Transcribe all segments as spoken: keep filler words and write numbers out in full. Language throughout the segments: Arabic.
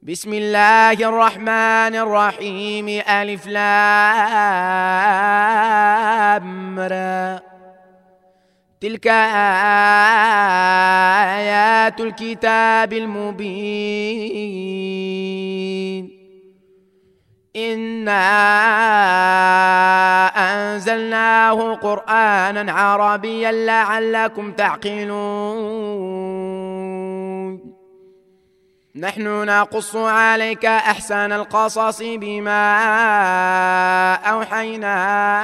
بسم الله الرحمن الرحيم. ألف لام را. تلك آيات الكتاب المبين. إنا أنزلناه قرآنا عربيا لعلكم تعقلون. نحن نقص عليك أحسن القصص بما أوحينا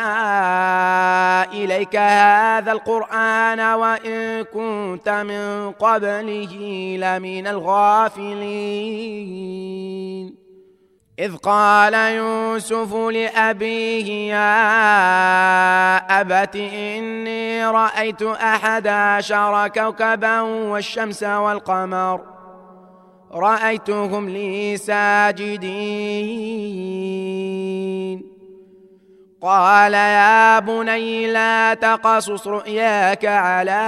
إليك هذا القرآن وإن كنت من قبله لمن الغافلين. إذ قال يوسف لأبيه يا أبت إني رأيت أحد عشر كوكبا والشمس والقمر رأيتهم لي ساجدين. قال يا بني لا تقصص رؤياك على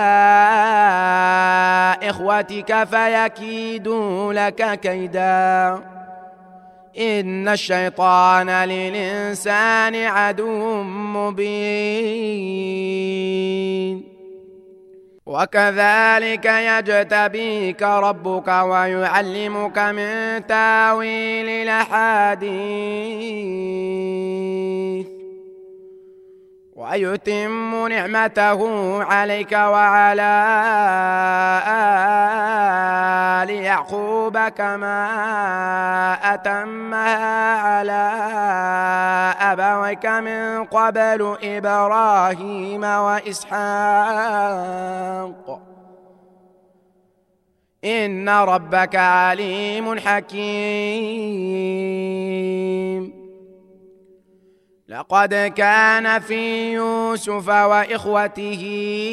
إخوتك فيكيدوا لك كيدا إن الشيطان للإنسان عدو مبين. وكذلك يجتبيك ربك ويعلمك من تاويل الأحاديث ويتم نعمته عليك وعلى آل يعقوب كما أتمها على أبويك من قبل إبراهيم وإسحاق إن ربك عليم حكيم. لقد كان في يوسف وإخوته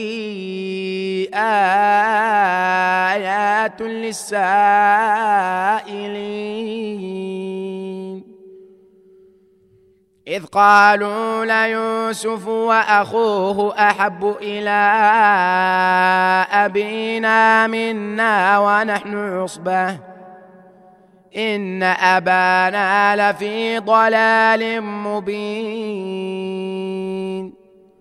آيات للسائلين إذ قالوا ليوسف وأخوه أحب إلى أبينا منا ونحن عصبة إن أبانا لفي ضلال مبين.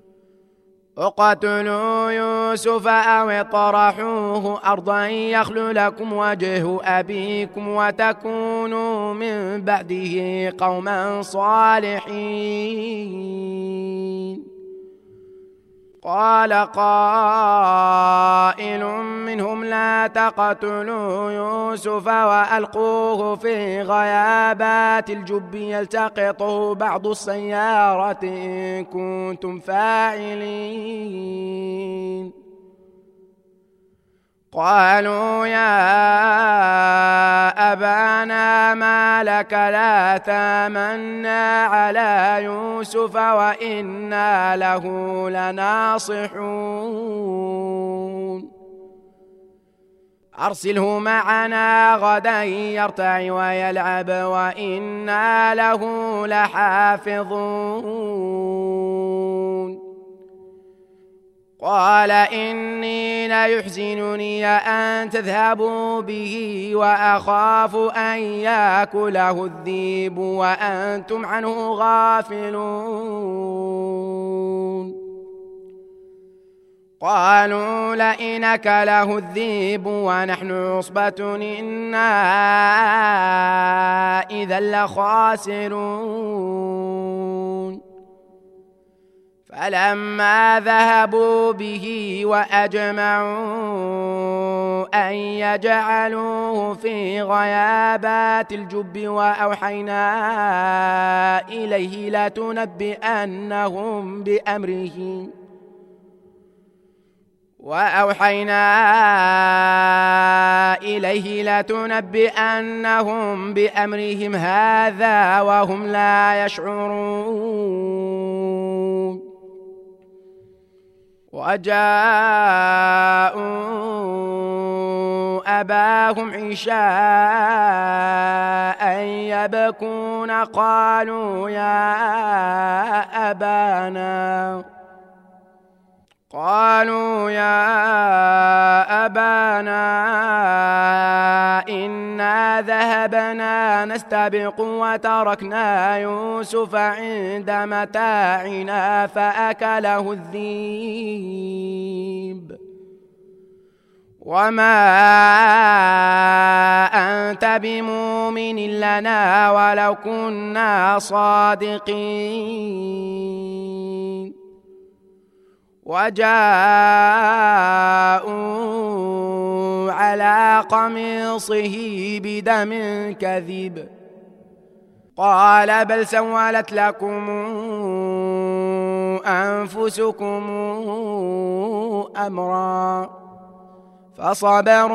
اقتلوا يوسف أو اطرحوه أرضا يخل لكم وجه أبيكم وتكونوا من بعده قوما صالحين. قال قائل منهم لا تقتلوا يوسف وألقوه في غيابات الجب يلتقطه بعض السيارة إن كنتم فاعلين. قالوا يا أبانا ما لك لا تامنا على يوسف وإنا له لناصحون أرسله معنا غدا يرتع ويلعب وإنا له لحافظون. قال إني ليحزنني أن تذهبوا به وأخاف أن يأكله الذئب وأنتم عنه غافلون. قالوا لئن أكله الذئب ونحن عصبة إنا إذا لخاسرون. فلما ذهبوا به وأجمعوا أن يجعلوه في غيابات الجب وأوحينا إليه لتنبئنهم بأمرهم وأوحينا إليه لتنبئنهم بأمرهم هذا وهم لا يشعرون. وجاءوا أباهم عشاء يبكون قالوا يا أبانا قالوا يا أبانا إنا ذهبنا نستبق وتركنا يوسف عند متاعنا فأكله الذئب وما أنت بمؤمن لنا ولو كنا صادقين وجاءوا على قميصه بدم كذب قال بل سولت لكم أنفسكم أمرا فصبر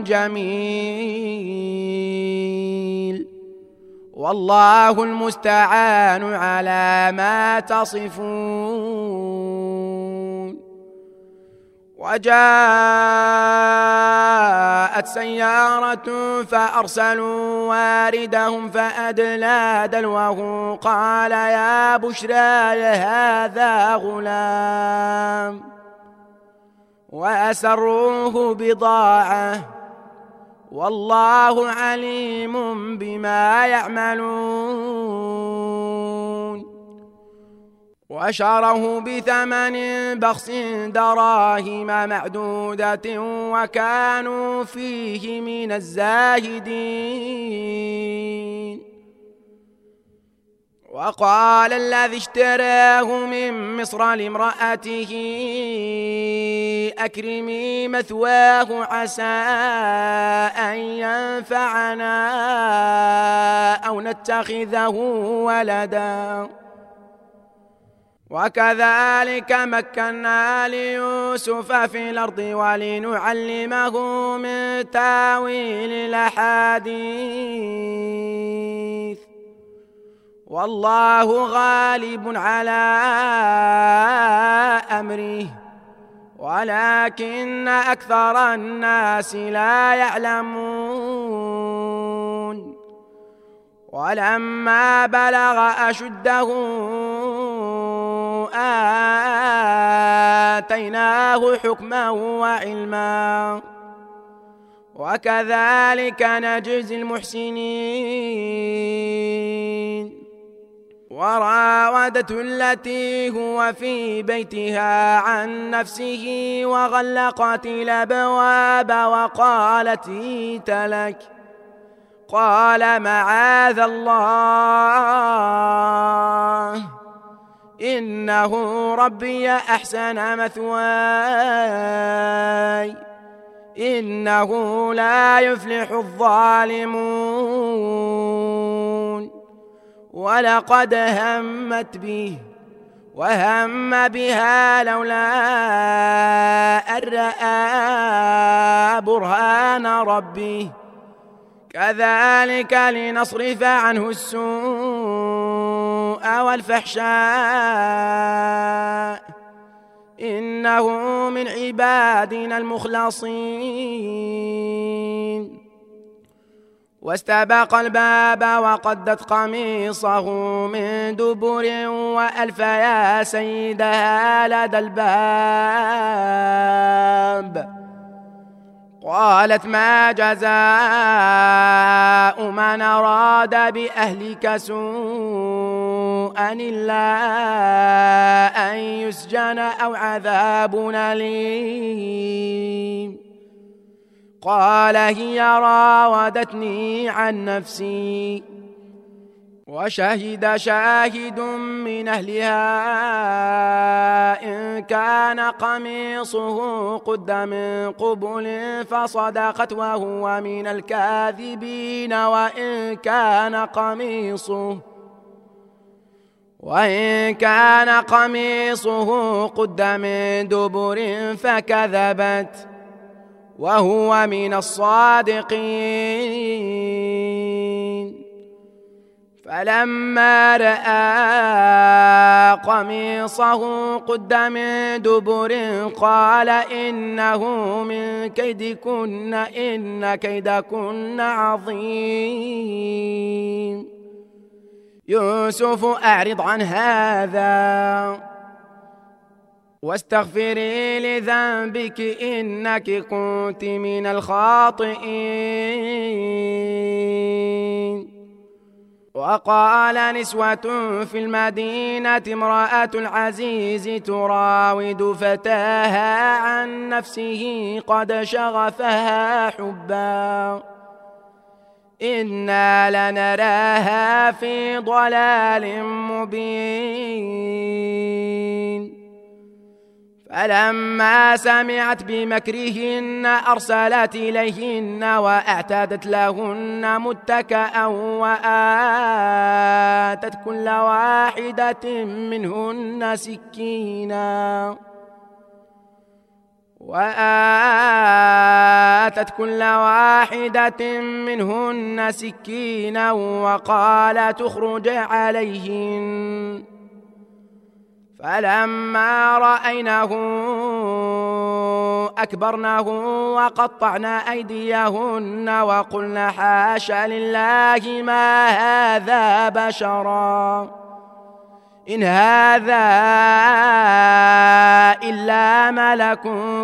جميل والله المستعان على ما تصفون. وجاءت سيارة فأرسلوا واردهم فأدلى دلوه قال يا بشرى هذا غلام وأسروه بضاعة والله عليم بما يعملون وشروه بثمن بخس دراهم معدودة وكانوا فيه من الزاهدين. وقال الذي اشتراه من مصر لامرأته أكرمي مثواه عسى أن ينفعنا أو نتخذه ولدا وكذلك مكنا ليوسف في الأرض ولنعلمه من تاويل الأحاديث والله غالب على أمره ولكن أكثر الناس لا يعلمون. ولما بلغ أشده آتيناه حكما وعلما وكذلك نجزي المحسنين. وراودته التي هو في بيتها عن نفسه وغلقت الأبواب وقالت هيت لك قال معاذ الله إنه ربي أحسن مثواي إنه لا يفلح الظالمون. ولقد همت به وهم بها لولا أن رأى برهان ربه كذلك لنصرف عنه السوء والفحشاء إنه من عبادنا المخلصين. واستبق الباب وقدت قميصه من دبر وألف يا سيدها لدى الباب قالت ما جزاء من أراد بأهلك سوءا إلا أن يسجن أو عذاب أليم قال هي راودتني عن نفسي وشهد شاهد من أهلها إن كان قميصه قد من قبل فصدقت وهو من الكاذبين وإن كان قميصه وإن كان قميصه قد من دبر فكذبت وهو من الصادقين. فلما رأى قميصه قد من دبر قال إنه من كيدكن إن كيدكن عظيم يوسف أعرض عن هذا واستغفري لذنبك إنك كنت من الخاطئين. وقال نسوة في المدينة امرأة العزيز تراود فتاها عن نفسه قد شغفها حبا إنا لنراها في ضلال مبين. فلما سمعت بمكرهن أرسلت إليهن وأعتدت لهن متكأ وآتت كل واحدة منهن سكينا وآتت كل واحدة منهن سكينا وقالت اخرج عليهن. فلما رأينه أكبرنه وقطعن أيديهن وقلن حاش لله ما هذا بشرا إن هذا إلا ملك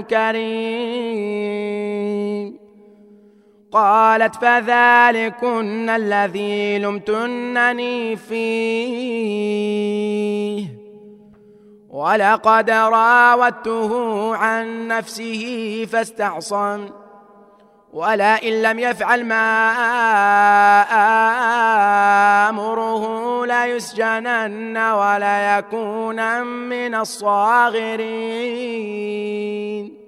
كريم. قالت فذلكن الذي لمتنني فيه ولقد راودته عن نفسه فاستعصم ولئن لم يفعل ما آمره ليسجنن وليكون من الصاغرين.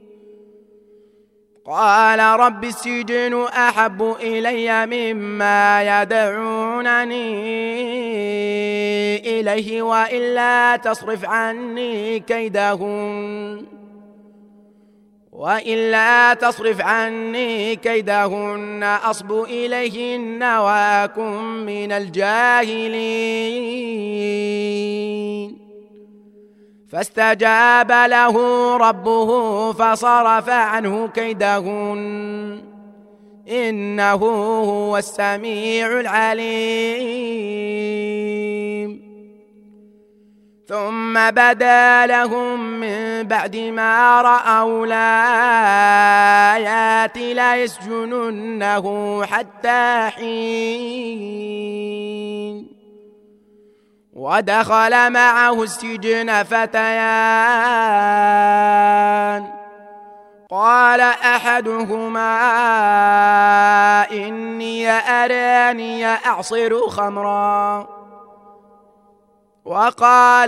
قال رب السجن أحب إلي مما يدعونني إليه وإلا تصرف عني كيدهن وإلا تصرف عني كيدهن أصب إليهن وأكن من الجاهلين. فاستجاب له ربه فصرف عنه كيدهن إنه هو السميع العليم. ثم بدا لهم من بعد ما رأوا الآيات ليسجننه حتى حين. ودخل معه السجن فتيان قال أحدهما إني أراني أعصر خمرا وقال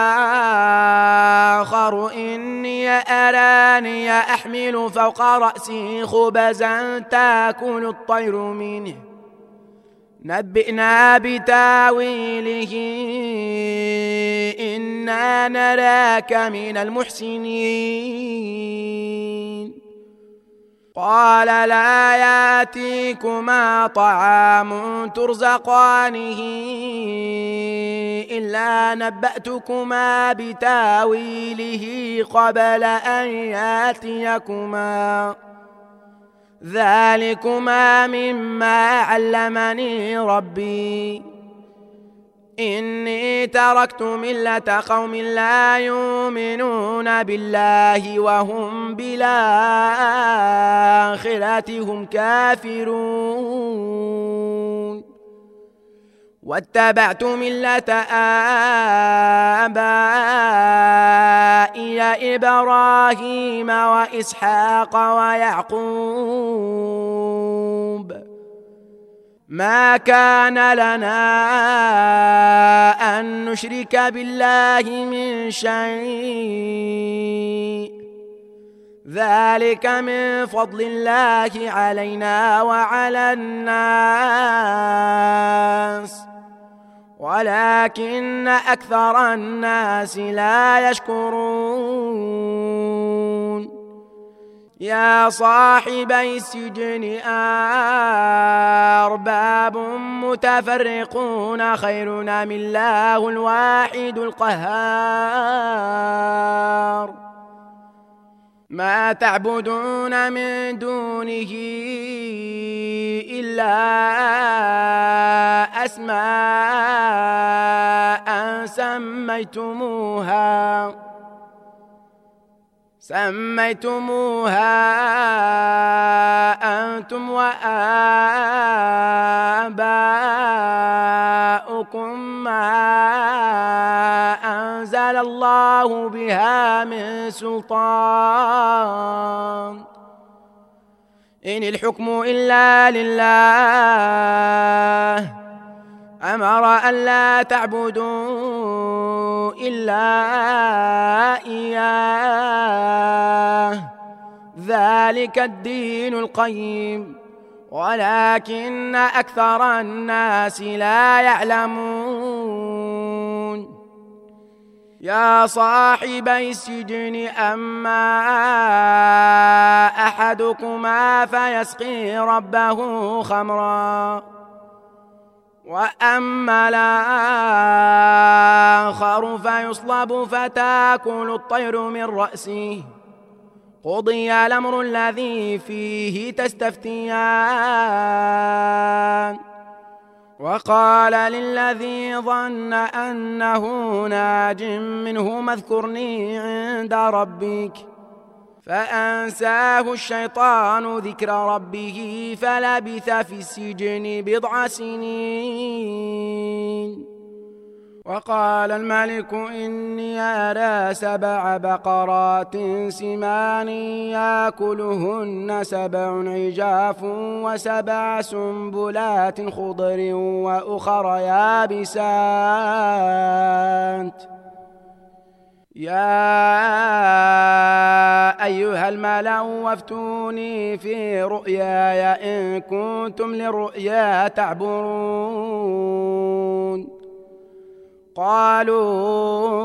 الآخر إني أراني أحمل فوق رأسي خبزا تأكل الطير منه نبئنا بتاويله إنا نراك من المحسنين. قال لا يأتيكما طعام ترزقانه إلا نبأتكما بتاويله قبل أن يأتيكما ذلكما مما علمني ربي إني تركت ملة قوم لا يؤمنون بالله وهم بالآخرة هم كافرون واتبعت ملة آبائي إبراهيم وإسحاق ويعقوب ما كان لنا أن نشرك بالله من شيء ذلك من فضل الله علينا وعلى الناس ولكن أكثر الناس لا يشكرون. يا صاحبي السجن أرباب متفرقون خير أم الله الواحد القهار ما تعبدون من دونه إلا أسماء سميتموها سميتموها أنتم وآباؤكم ما أنزل الله بها من سلطان إن الحكم إلا لله أمر أن لا تعبدوا إلا إياه ذلك الدين القيم ولكن أكثر الناس لا يعلمون يا صاحبي السجن أما أحدكما فيسقي ربه خمرا وأما الآخر فيصلب فتأكل الطير من رأسه قضي الأمر الذي فيه تستفتيان وقال للذي ظن أنه ناج منه اذكرني عند ربك فأنساه الشيطان ذكر ربه فلبث في السجن بضع سنين وقال الملك إني أرى سبع بقرات سمان يأكلهن سبع عجاف وسبع سنبلات خضر وأخر يابسات يا أيها الملأ وافتوني في رؤياي إن كنتم للرؤيا تعبرون قالوا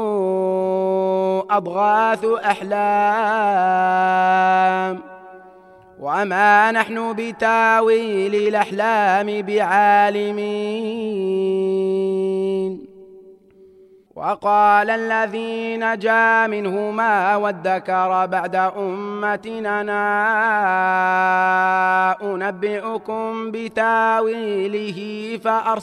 أضغاث أحلام وما نحن بتاويل الأحلام بعالمين وقال الذي نجا منهما وادكر بعد أمتنا أنا أنبئكم بتاويله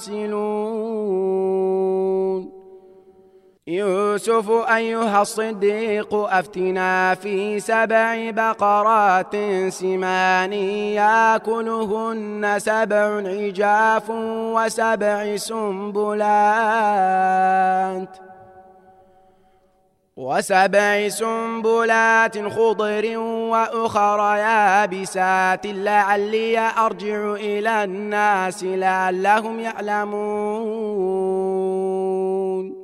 فأرسلون يوسف أيها الصديق أفتنا في سبع بقرات سمان يأكلهن سبع عجاف وسبع سنبلات وسبع سنبلات خضر وأخر يابسات لعلي أرجع إلى الناس لعلهم يعلمون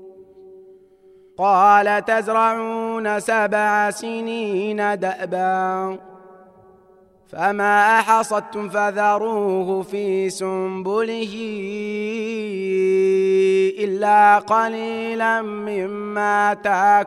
قال تزرعون سبع سنين دأبا فما حصدتم فذروه في سنبله إلا قليلا مما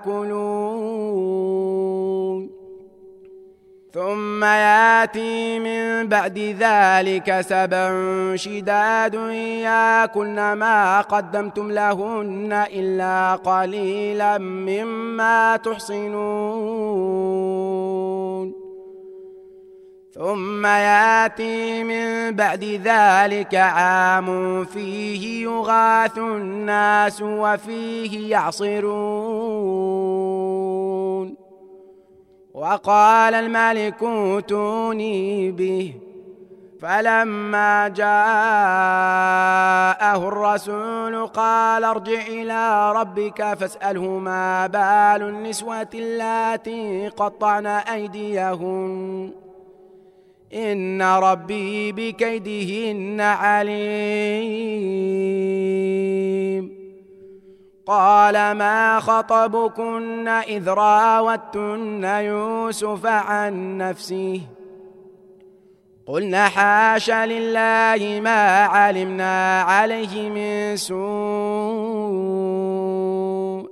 تأكلون ثم يأتي من بعد ذلك سبع شداد يأكلن ما قدمتم لهن إلا قليلا مما تحصنون ثم يأتي من بعد ذلك عام فيه يغاث الناس وفيه يعصرون وقال الملك ائتوني به فلما جاءه الرسول قال ارجع إلى ربك فاسأله ما بال النسوة اللاتي قطعن أيديهن إن ربي بكيدهن عليم قال ما خطبكن إذ راوتن يوسف عن نفسه قلنا حاش لله ما علمنا عليه من سوء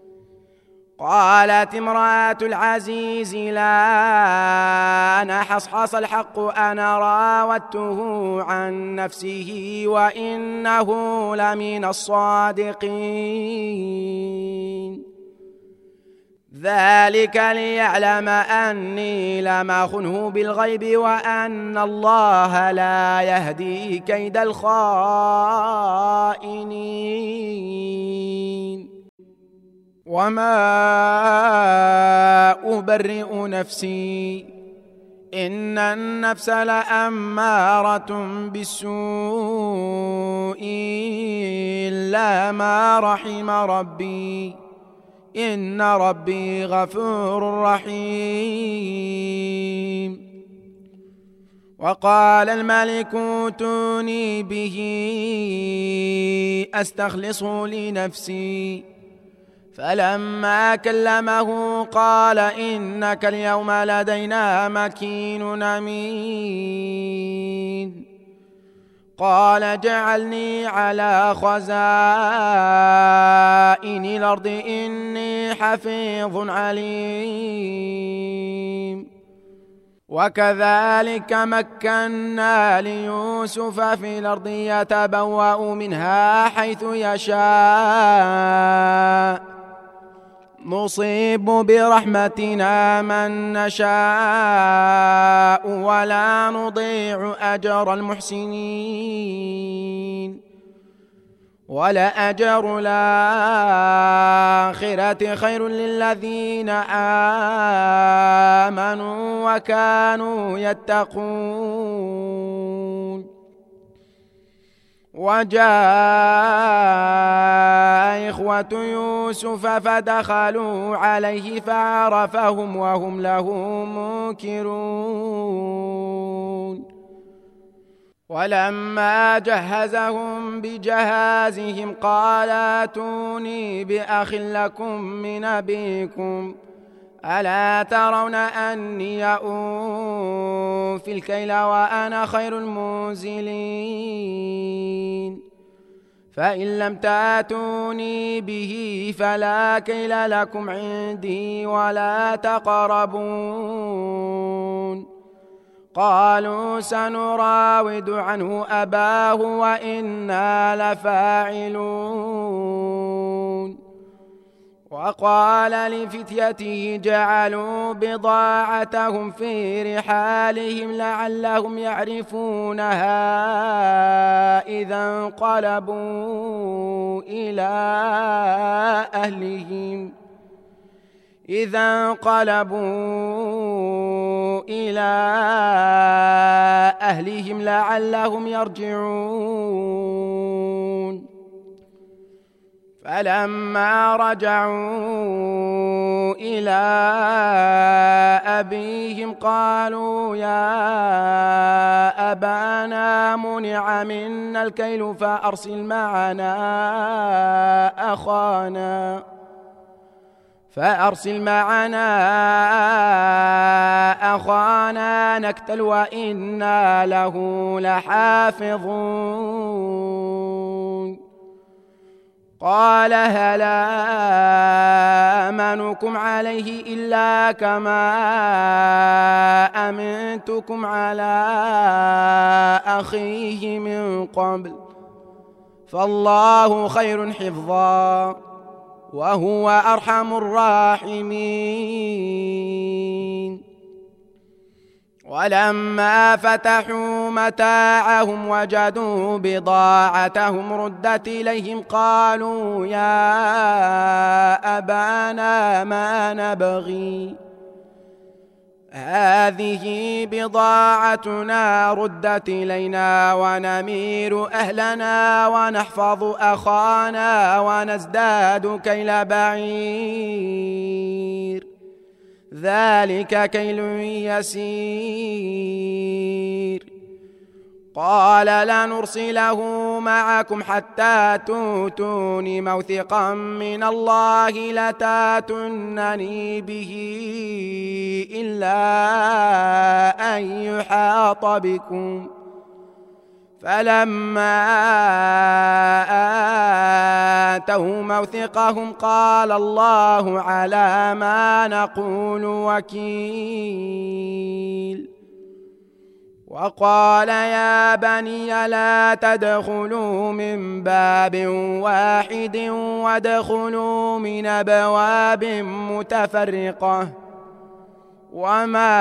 قالت امرأة العزيز لا أنا حصحص الحق أنا راودته عن نفسه وإنه لمن الصادقين ذلك ليعلم أني لم أخنه بالغيب وأن الله لا يهدي كيد الخائنين وما أبرئ نفسي إن النفس لأمارة بالسوء إلا ما رحم ربي إن ربي غفور رحيم. وقال الملك ائتوني به أستخلصه لنفسي فلما كلمه قال إنك اليوم لدينا مكين أمين. قال اجعلني على خزائن الأرض إني حفيظ عليم. وكذلك مكنا ليوسف في الأرض يتبوأ منها حيث يشاء نصيب برحمتنا من نشاء ولا نضيع أجر المحسنين ولأجر الآخرة خير للذين آمنوا وكانوا يتقون. وجاء إخوة يوسف فدخلوا عليه فعرفهم وهم له منكرون. ولما جهزهم بجهازهم قال ائتوني بأخ لكم من أبيكم ألا ترون أني أوفي الكيل وأنا خير المنزلين فإن لم تأتوني به فلا كيل لكم عندي ولا تقربون. قالوا سنراود عنه أباه وإنا لفاعلون. وقال لفتيته جعلوا بضاعتهم في رحالهم لعلهم يعرفونها إذا انقلبوا إلى أهلهم إذا انقلبوا إلى أهلهم لعلهم يرجعون. فلما رجعوا إلى أبيهم قالوا يا أبانا منع منا الكيل فأرسل معنا أخانا فأرسل معنا أخانا نكتل وإنا له لحافظون. قال هل آمنكم عليه إلا كما أمنتكم على أخيه من قبل فالله خير حفظا وهو أرحم الراحمين. ولما فتحوا متاعهم وجدوا بضاعتهم ردت إليهم قالوا يا أبانا ما نبغي هذه بضاعتنا ردت إلينا ونمير أهلنا ونحفظ أخانا ونزداد كيل بعير ذلك كيل يسير. قال لنرسله معكم حتى تؤتون موثقا من الله لتاتونني به إلا أن يحاط بكم فلما آتوا موثقهم قال الله على ما نقول وكيل. وقال يا بني لا تدخلوا من باب واحد وادخلوا من أبواب متفرقة وما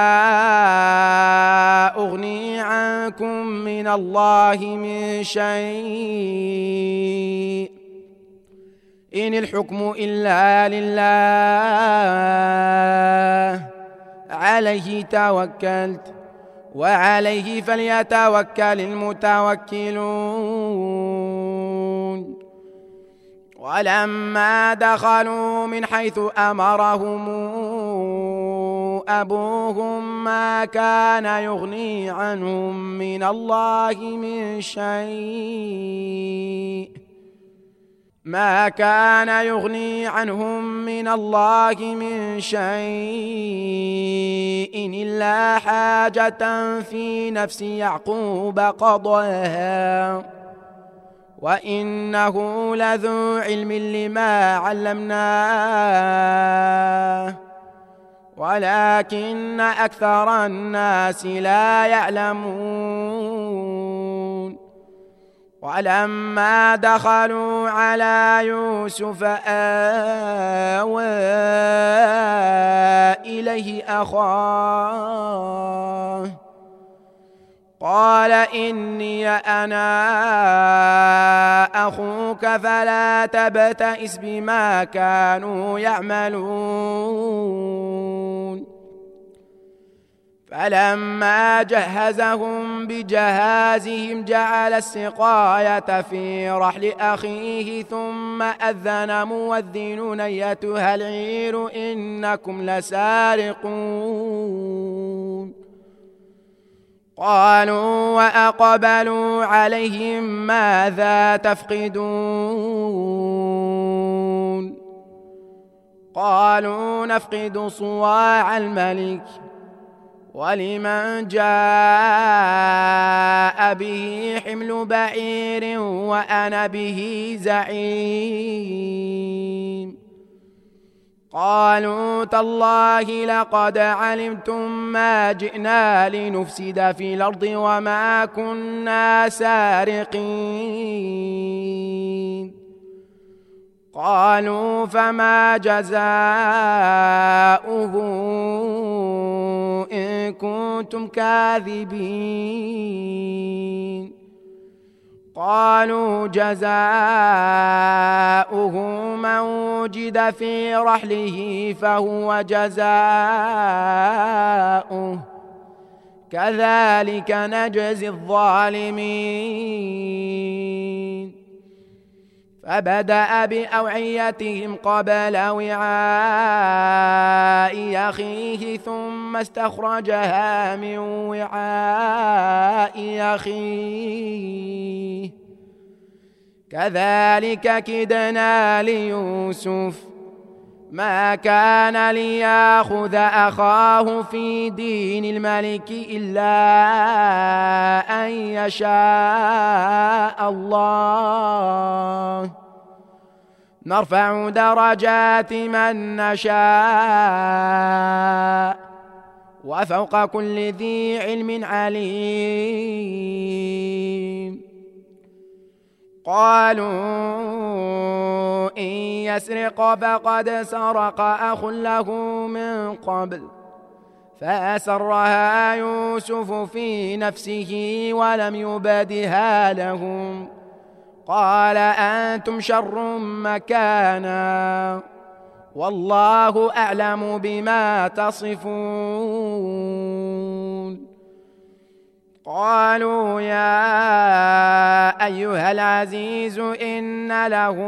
أغني عنكم من الله من شيء إن الحكم إلا لله عليه توكلت وعليه فليتوكل المتوكلون. ولما دخلوا من حيث أمرهم أبوهم ما كان يغني عنهم من الله من شيء ما كان يغني عنهم من الله من شيء إلا حاجة في نفس يعقوب قضاها وإنه لذو علم لما علمناه ولكن أكثر الناس لا يعلمون. ولما دخلوا على يوسف آوى إليه أخاه قال إني أنا أخوك فلا تبتئس بما كانوا يعملون. فلما جهزهم بجهازهم جعل السقاية في رحل أخيه ثم أذن مؤذن أيتها العير إنكم لسارقون. قالوا وأقبلوا عليهم ماذا تفقدون قالوا نفقد صواع الملك ولمن جاء به حمل بعير وأنا به زعيم. قالوا تالله لقد علمتم ما جئنا لنفسد في الأرض وما كنا سارقين. قالوا فما جزاؤه إن كنتم كاذبين. قالوا جزاؤه من وجد في رحله فهو جزاؤه كذلك نجزي الظالمين. فبدأ بأوعيتهم قبل وعاء أخيه ثم استخرجها من وعاء أخيه كذلك كدنا ليوسف ما كان ليأخذ أخاه في دين الملك إلا أن يشاء الله نرفع درجات من نشاء وفوق كل ذي علم عليم. قالوا إن يسرق فقد سرق أخ له من قبل فأسرها يوسف في نفسه ولم يبدها لهم قال أنتم شر مكانا والله أعلم بما تصفون. قالوا يا أيها العزيز إن له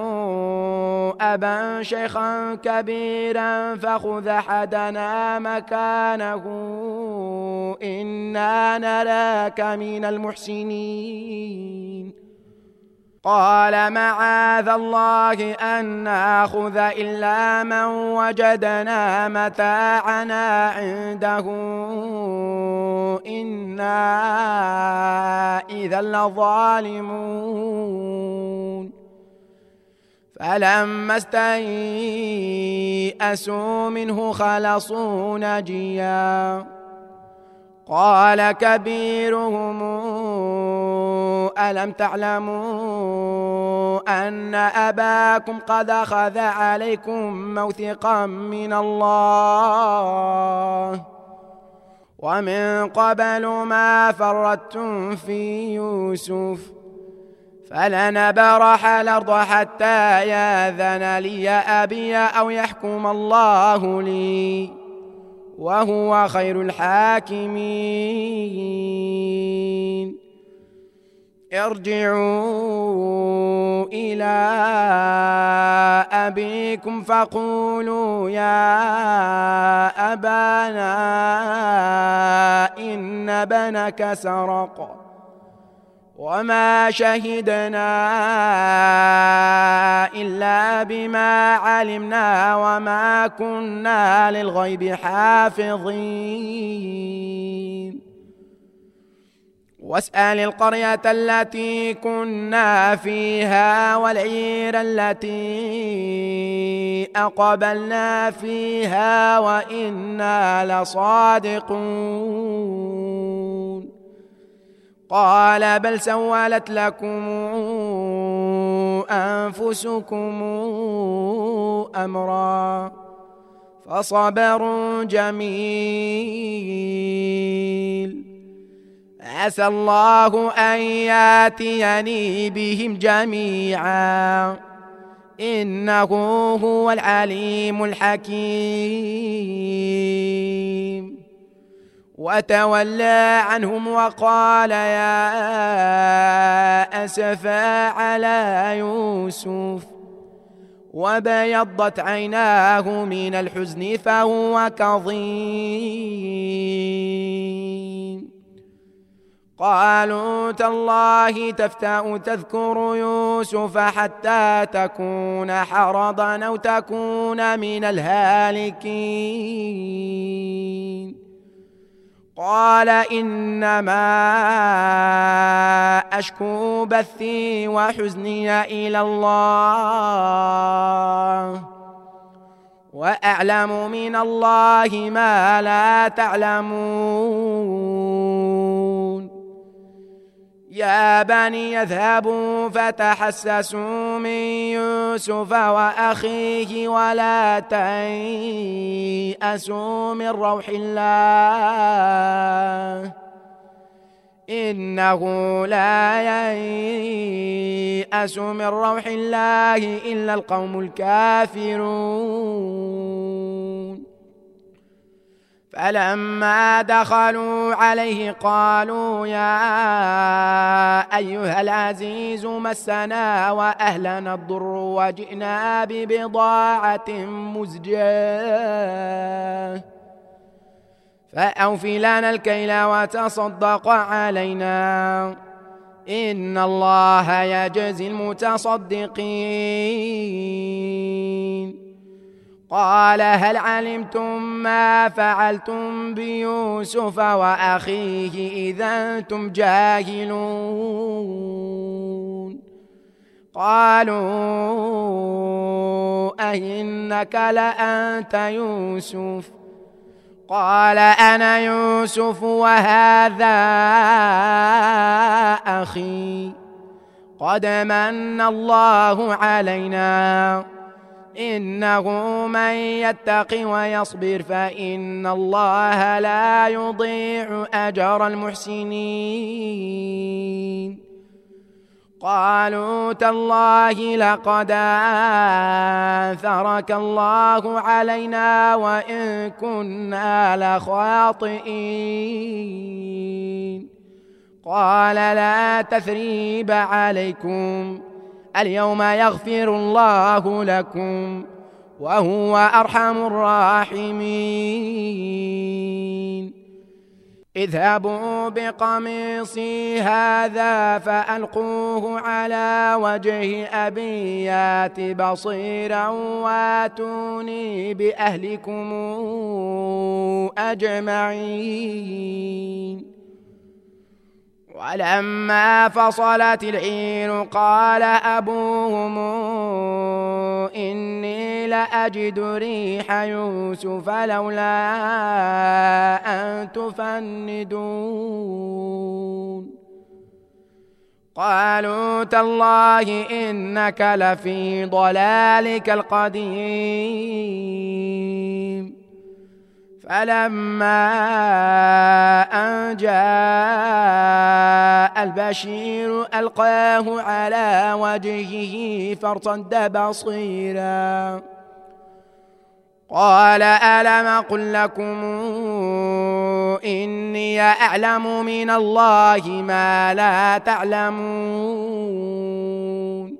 أبا شيخا كبيرا فخذ أحدنا مكانه إنا نراك من المحسنين. قال معاذ الله أن نأخذ إلا من وجدنا متاعنا عنده إنا إذا لظالمون. فلما استيئسوا منه خلصوا نجيا قال كبيرهم ألم تعلموا أن أباكم قد أخذ عليكم موثقا من الله ومن قبل ما فرطتم في يوسف فلنبرح الأرض حتى يأذن لي أبي أو يحكم الله لي وهو خير الحاكمين. ارجعوا إلى أبيكم فقولوا يا أبانا إن ابنك سرق وما شهدنا إلا بما علمنا وما كنا للغيب حافظين. واسأل القرية التي كنا فيها والعير التي أقبلنا فيها وإنا لصادقون. قال بل سولت لكم أنفسكم أمرا فصبر جميل عسى الله أن ياتيني بهم جميعا إنه هو العليم الحكيم. وتولى عنهم وقال يا أسفا على يوسف وبيضت عيناه من الحزن فهو كظيم. قالوا تالله تفتأ تذكر يوسف حتى تكون حرضا أو تكون من الهالكين. قال إنما أشكو بثي وحزني إلى الله وأعلم من الله ما لا تعلمون. يا بني اذهبوا فتحسسوا من يوسف وأخيه ولا تيأسوا من روح الله إنه لا ييأس من روح الله إلا القوم الكافرون. فلما دخلوا عليه قالوا يا أيها العزيز مسنا وأهلنا الضر وجئنا ببضاعة مزجاة فأوف لنا الكيل وتصدق علينا إن الله يجزي المتصدقين. قال هل علمتم ما فعلتم بيوسف وأخيه إذا أنتم جاهلون. قالوا أئنك لأنت يوسف قال أنا يوسف وهذا أخي قد من الله علينا إنه من يتق ويصبر فإن الله لا يضيع أجر المحسنين. قالوا تالله لقد آثرك الله علينا وإن كنا لخاطئين. قال لا تثريب عليكم اليوم يغفر الله لكم وهو أرحم الراحمين. اذهبوا بقميصي هذا فألقوه على وجه أبي يات بصيرا واتوني بأهلكم أجمعين. ولما فصلت العير قال أبوهم إني لأجد ريح يوسف لولا أن تفندون. قالوا تالله إنك لفي ضلالك القديم. فلما أن جاء البشير ألقاه على وجهه فارتد بصيرا قال ألم أقل لكم إني أعلم من الله ما لا تعلمون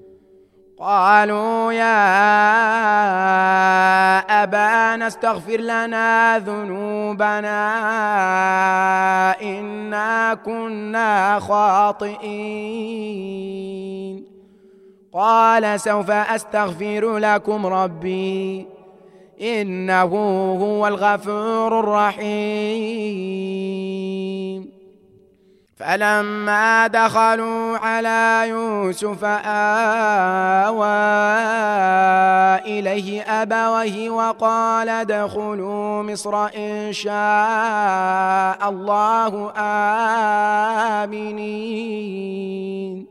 قالوا يا أبانا استغفر لنا ذنوبنا إنا كنا خاطئين قال سوف أستغفر لكم ربي إنه هو الغفور الرحيم فلما دخلوا على يوسف آوى إليه أبويه وقال ادخلوا مصر إن شاء الله آمنين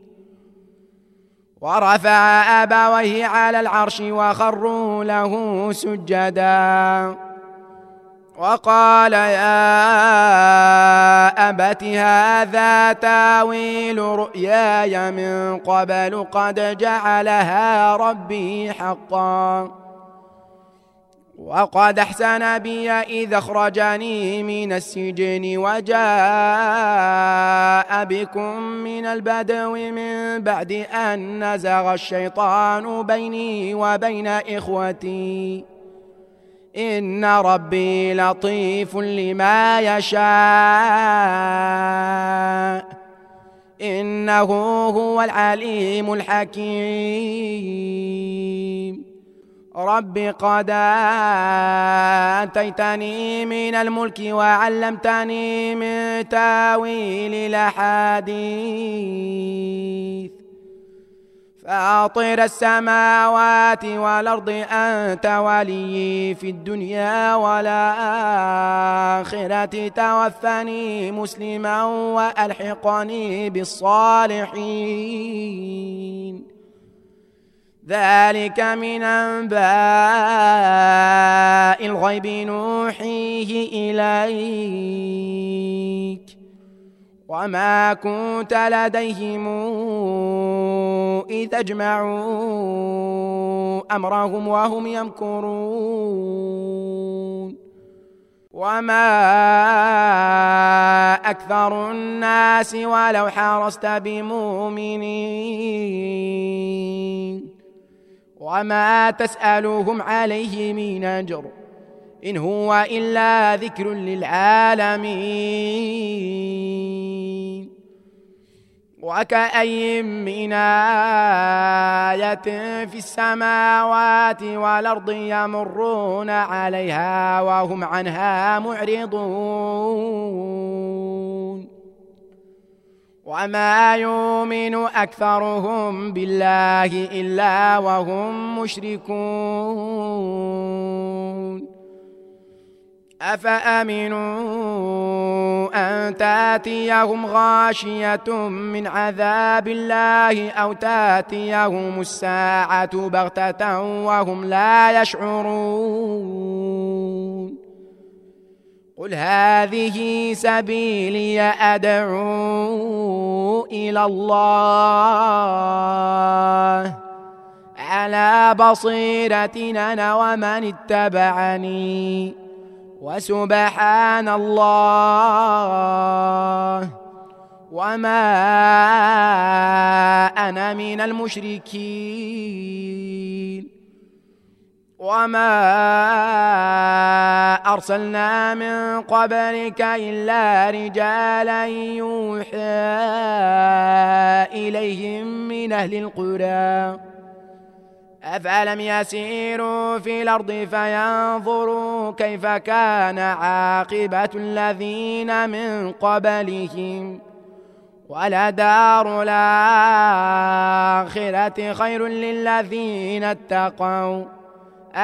ورفع أبويه على العرش وخروا له سجدا وقال يا أبت هذا تاويل رؤياي من قبل قد جعلها ربي حقا وقد أحسن بي إذ أخرجني من السجن وجاء بكم من البدو من بعد أن نزغ الشيطان بيني وبين إخوتي إن ربي لطيف لما يشاء إنه هو العليم الحكيم رب قد آتيتني من الملك وعلمتني من تاويل الأحاديث فاطر السماوات والأرض أنت ولي في الدنيا والآخرة توفني مسلما وألحقني بالصالحين ذلك من أنباء الغيب نوحيه إليك وما كنت لديهم إذ أجمعوا أمرهم وهم يمكرون وما أكثر الناس ولو حرصت بمؤمنين وما تسألهم عليه من أجر إن هو إلا ذكر للعالمين وكأي من آية في السماوات والأرض يمرون عليها وهم عنها معرضون وما يؤمن أكثرهم بالله إلا وهم مشركون أفأمنوا أن تأتيهم غاشية من عذاب الله أو تأتيهم الساعة بغتة وهم لا يشعرون قل هذه سبيلي أدعو إلى الله على بصيرة أنا ومن اتبعني وسبحان الله وما أنا من المشركين وما أرسلنا من قبلك إلا رجالا يوحى إليهم من أهل القرى أفلم يسيروا في الأرض فينظروا كيف كان عاقبة الذين من قبلهم ولدار الآخرة خير للذين اتقوا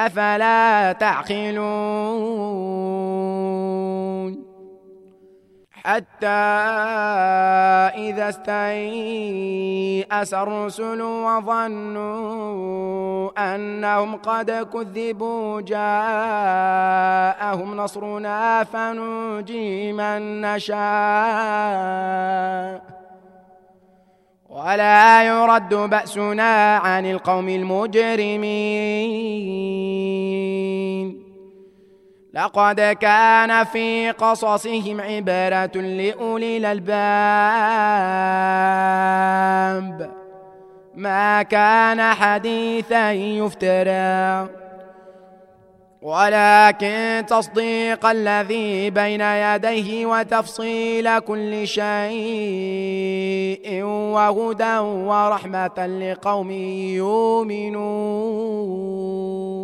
أفلا تعقلون حتى إذا استيأس الرسل وظنوا أنهم قد كذبوا جاءهم نصرنا فنجي من نشاء ولا يرد بأسنا عن القوم المجرمين. لقد كان في قصصهم عبرة لأولي الألباب ما كان حديثا يفترى ولكن تصديق الذي بين يديه وتفصيل كل شيء وهدى ورحمة لقوم يؤمنون.